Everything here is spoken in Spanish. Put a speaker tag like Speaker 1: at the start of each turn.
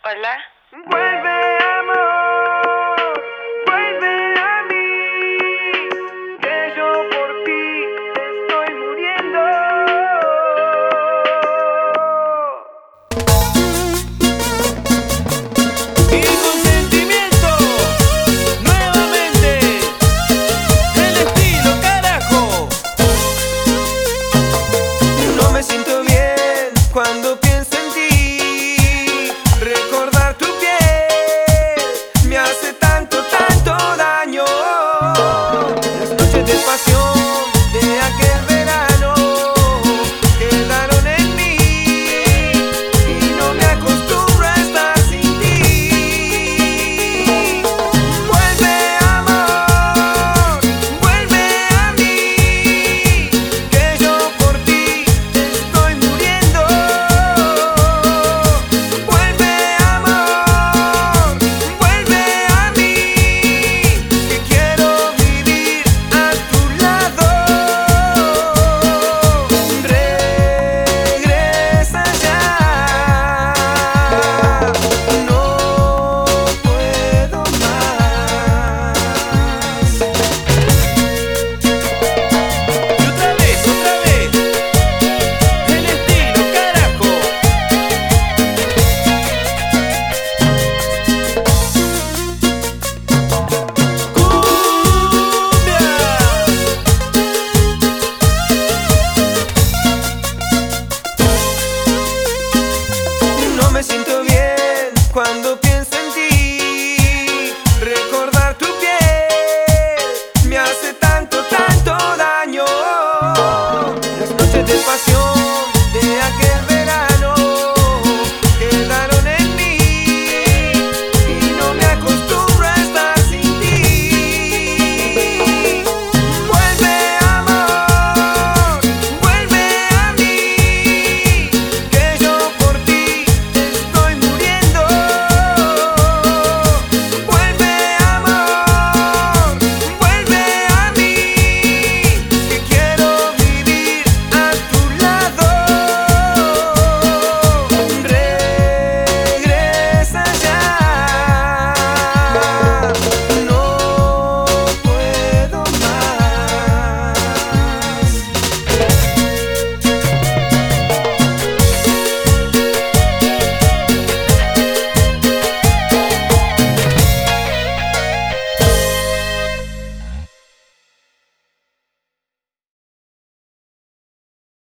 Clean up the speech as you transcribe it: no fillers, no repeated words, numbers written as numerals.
Speaker 1: Hola.
Speaker 2: Vuelve, amor, vuelve a mí, que yo por ti estoy muriendo.
Speaker 3: Y con sentimiento, nuevamente, el estilo, carajo.
Speaker 2: No me siento bien cuando pienso en ti. Recordar tu piel me hace tanto, tanto daño. Las noches de pasión de aquel verano quedaron en mí y no me acostumbro a estar sin ti. Vuelve, amor, vuelve a mí, que yo por ti estoy muriendo. Vuelve, amor, vuelve a mí, que quiero vivir a tu lado. Regresa ya, no puedo más.
Speaker 3: Y otra vez, el estilo, carajo. Cumbia.
Speaker 2: No me siento bien cuando pienso en ti. Recordar tu piel me hace tanto, tanto daño. Las noches de pasión